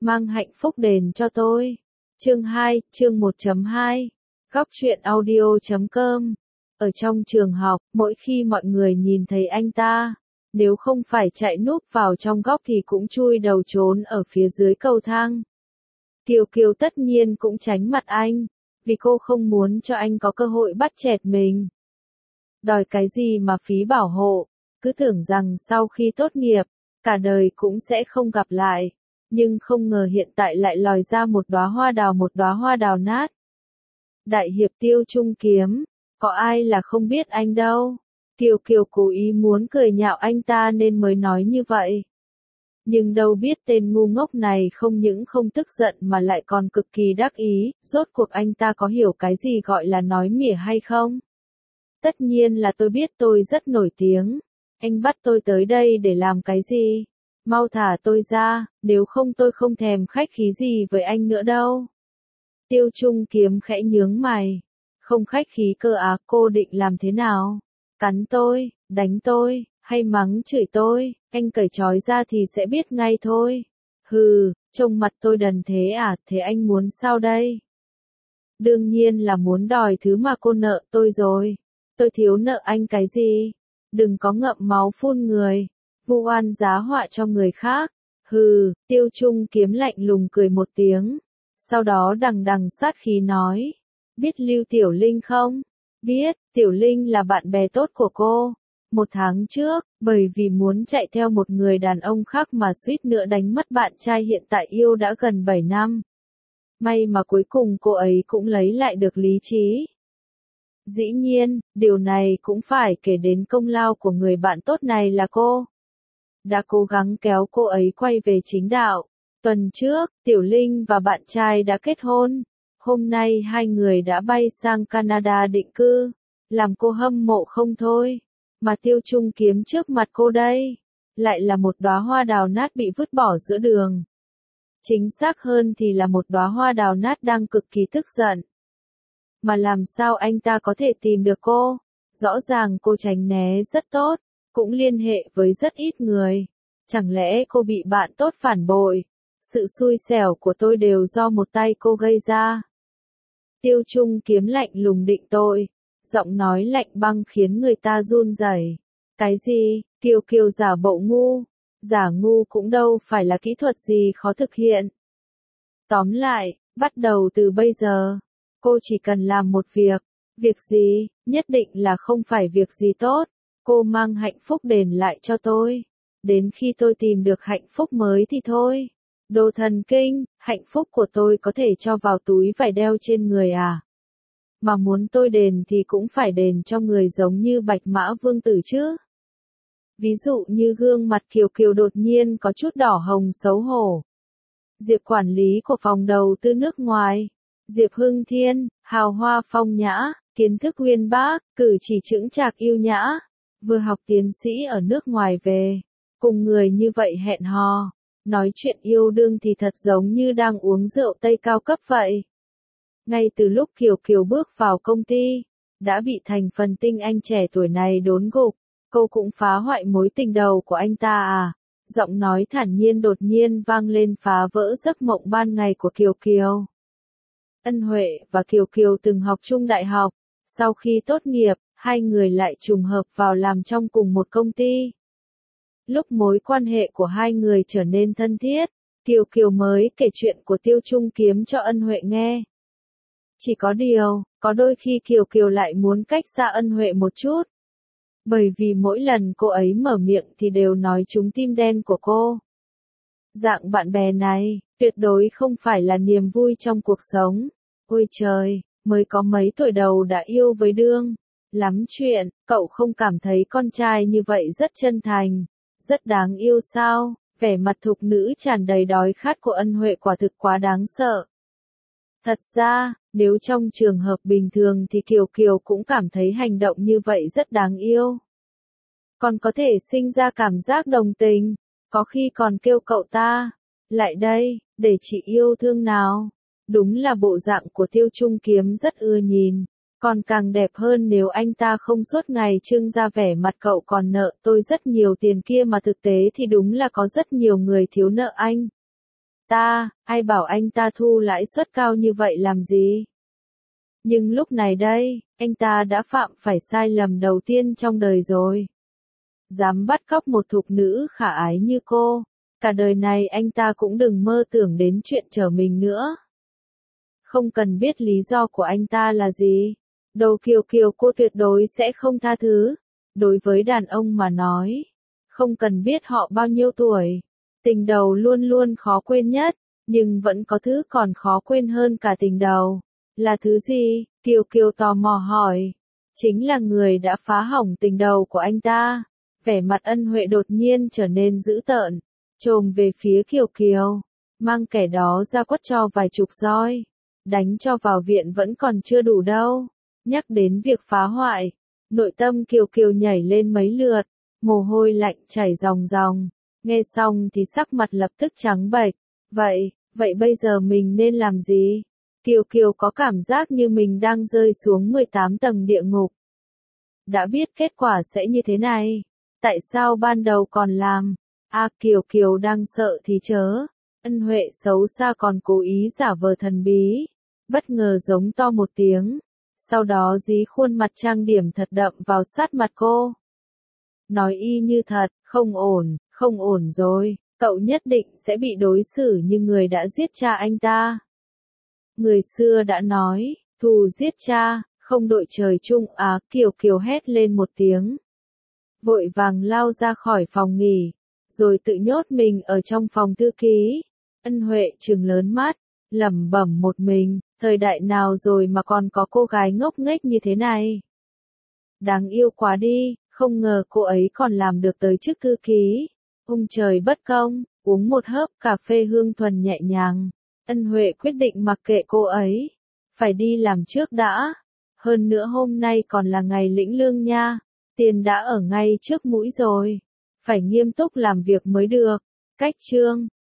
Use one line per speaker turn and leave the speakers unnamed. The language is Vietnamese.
mang hạnh phúc đền cho tôi. Chương 2, chương 1.2. Góc truyện audio.com. Ở trong trường học, mỗi khi mọi người nhìn thấy anh ta, nếu không phải chạy núp vào trong góc thì cũng chui đầu trốn ở phía dưới cầu thang. Kiều Kiều tất nhiên cũng tránh mặt anh, vì cô không muốn cho anh có cơ hội bắt chẹt mình. Đòi cái gì mà phí bảo hộ, cứ tưởng rằng sau khi tốt nghiệp, cả đời cũng sẽ không gặp lại, nhưng không ngờ hiện tại lại lòi ra một đóa hoa đào nát. Đại hiệp Tiêu Trung Kiếm, có ai là không biết anh đâu. Kiều Kiều cố ý muốn cười nhạo anh ta nên mới nói như vậy. Nhưng đâu biết tên ngu ngốc này không những không tức giận mà lại còn cực kỳ đắc ý, rốt cuộc anh ta có hiểu cái gì gọi là nói mỉa hay không? Tất nhiên là tôi biết tôi rất nổi tiếng. Anh bắt tôi tới đây để làm cái gì? Mau thả tôi ra, nếu không tôi không thèm khách khí gì với anh nữa đâu. Tiêu Trung Kiếm khẽ nhướng mày. Không khách khí cơ á, cô định làm thế nào? Cắn tôi, đánh tôi, hay mắng chửi tôi, anh cởi trói ra thì sẽ biết ngay thôi. Hừ, trông mặt tôi đần thế à, thế anh muốn sao đây? Đương nhiên là muốn đòi thứ mà cô nợ tôi rồi. Tôi thiếu nợ anh cái gì? Đừng có ngậm máu phun người, vu oan giá họa cho người khác. Hừ, Tiêu Trung Kiếm lạnh lùng cười một tiếng. Sau đó đằng đằng sát khí nói. Biết Lưu Tiểu Linh không? Biết, Tiểu Linh là bạn bè tốt của cô. 1 tháng trước, bởi vì muốn chạy theo một người đàn ông khác mà suýt nữa đánh mất bạn trai hiện tại yêu đã gần 7 năm. May mà cuối cùng cô ấy cũng lấy lại được lý trí. Dĩ nhiên, điều này cũng phải kể đến công lao của người bạn tốt này là cô. Đã cố gắng kéo cô ấy quay về chính đạo. Tuần trước, Tiểu Linh và bạn trai đã kết hôn. Hôm nay hai người đã bay sang Canada định cư. Làm cô hâm mộ không thôi. Mà Tiêu Trung Kiếm trước mặt cô đây, lại là một đóa hoa đào nát bị vứt bỏ giữa đường. Chính xác hơn thì là một đóa hoa đào nát đang cực kỳ tức giận. Mà làm sao anh ta có thể tìm được cô? Rõ ràng cô tránh né rất tốt, cũng liên hệ với rất ít người. Chẳng lẽ cô bị bạn tốt phản bội? Sự xui xẻo của tôi đều do một tay cô gây ra. Tiêu Trung Kiếm lạnh lùng định tội. Giọng nói lạnh băng khiến người ta run rẩy. Cái gì? Kiều Kiều giả bộ ngu. Giả ngu cũng đâu phải là kỹ thuật gì khó thực hiện. Tóm lại, bắt đầu từ bây giờ, cô chỉ cần làm một việc. Việc gì? Nhất định là không phải việc gì tốt. Cô mang hạnh phúc đền lại cho tôi. Đến khi tôi tìm được hạnh phúc mới thì thôi. Đồ thần kinh, hạnh phúc của tôi có thể cho vào túi phải đeo trên người à? Mà muốn tôi đền thì cũng phải đền cho người giống như Bạch Mã Vương Tử chứ. Ví dụ như gương mặt Kiều Kiều đột nhiên có chút đỏ hồng xấu hổ. Diệp quản lý của phòng đầu tư nước ngoài. Diệp Hưng Thiên, hào hoa phong nhã, kiến thức uyên bác, cử chỉ chững chạc yêu nhã. Vừa học tiến sĩ ở nước ngoài về. Cùng người như vậy hẹn hò. Nói chuyện yêu đương thì thật giống như đang uống rượu Tây cao cấp vậy. Ngay từ lúc Kiều Kiều bước vào công ty, đã bị thành phần tinh anh trẻ tuổi này đốn gục, cô cũng phá hoại mối tình đầu của anh ta à? Giọng nói thản nhiên đột nhiên vang lên phá vỡ giấc mộng ban ngày của Kiều Kiều. Ân Huệ và Kiều Kiều từng học chung đại học, sau khi tốt nghiệp, hai người lại trùng hợp vào làm trong cùng một công ty. Lúc mối quan hệ của hai người trở nên thân thiết, Kiều Kiều mới kể chuyện của Tiêu Trung Kiếm cho Ân Huệ nghe. Chỉ có điều, có đôi khi Kiều Kiều lại muốn cách xa Ân Huệ một chút. Bởi vì mỗi lần cô ấy mở miệng thì đều nói trúng tim đen của cô. Dạng bạn bè này, tuyệt đối không phải là niềm vui trong cuộc sống. Ôi trời, mới có mấy tuổi đầu đã yêu với đương. Lắm chuyện, cậu không cảm thấy con trai như vậy rất chân thành, rất đáng yêu sao? Vẻ mặt thục nữ tràn đầy đói khát của Ân Huệ quả thực quá đáng sợ. Thật ra, nếu trong trường hợp bình thường thì Kiều Kiều cũng cảm thấy hành động như vậy rất đáng yêu. Còn có thể sinh ra cảm giác đồng tình, có khi còn kêu cậu ta, lại đây, để chị yêu thương nào. Đúng là bộ dạng của Tiêu Trung Kiếm rất ưa nhìn, còn càng đẹp hơn nếu anh ta không suốt ngày trưng ra vẻ mặt cậu còn nợ tôi rất nhiều tiền kia mà thực tế thì đúng là có rất nhiều người thiếu nợ anh. ta, ai bảo anh ta thu lãi suất cao như vậy làm gì? Nhưng lúc này đây, anh ta đã phạm phải sai lầm đầu tiên trong đời rồi. Dám bắt cóc một thục nữ khả ái như cô, cả đời này anh ta cũng đừng mơ tưởng đến chuyện trở mình nữa. Không cần biết lý do của anh ta là gì. Đầu Kiều Kiều cô tuyệt đối sẽ không tha thứ. Đối với đàn ông mà nói, không cần biết họ bao nhiêu tuổi. Tình đầu luôn luôn khó quên nhất, nhưng vẫn có thứ còn khó quên hơn cả tình đầu. Là thứ gì? Kiều Kiều tò mò hỏi. Chính là người đã phá hỏng tình đầu của anh ta. Vẻ mặt Ân Huệ đột nhiên trở nên dữ tợn, chồm về phía Kiều Kiều, mang kẻ đó ra quất cho vài chục roi. Đánh cho vào viện vẫn còn chưa đủ đâu. Nhắc đến việc phá hoại, nội tâm Kiều Kiều nhảy lên mấy lượt, mồ hôi lạnh chảy ròng ròng. Nghe xong thì sắc mặt lập tức trắng bệch. Vậy bây giờ mình nên làm gì? Kiều Kiều có cảm giác như mình đang rơi xuống 18 tầng địa ngục. Đã biết kết quả sẽ như thế này, tại sao ban đầu còn làm? Kiều Kiều đang sợ thì chớ. Ân Huệ xấu xa còn cố ý giả vờ thần bí, bất ngờ giống to một tiếng, sau đó dí khuôn mặt trang điểm thật đậm vào sát mặt cô. Nói y như thật, không ổn rồi, cậu nhất định sẽ bị đối xử như người đã giết cha anh ta. Người xưa đã nói, thù giết cha, không đội trời chung. Kiều Kiều hét lên một tiếng, vội vàng lao ra khỏi phòng nghỉ, rồi tự nhốt mình ở trong phòng thư ký. Ân Huệ trừng lớn mắt, lẩm bẩm một mình, thời đại nào rồi mà còn có cô gái ngốc nghếch như thế này. Đáng yêu quá đi, không ngờ cô ấy còn làm được tới chức thư ký. Ông trời bất công, uống một hớp cà phê hương thuần nhẹ nhàng. Ân Huệ quyết định mặc kệ cô ấy, phải đi làm trước đã. Hơn nữa hôm nay còn là ngày lĩnh lương nha, tiền đã ở ngay trước mũi rồi, phải nghiêm túc làm việc mới được. Cách chương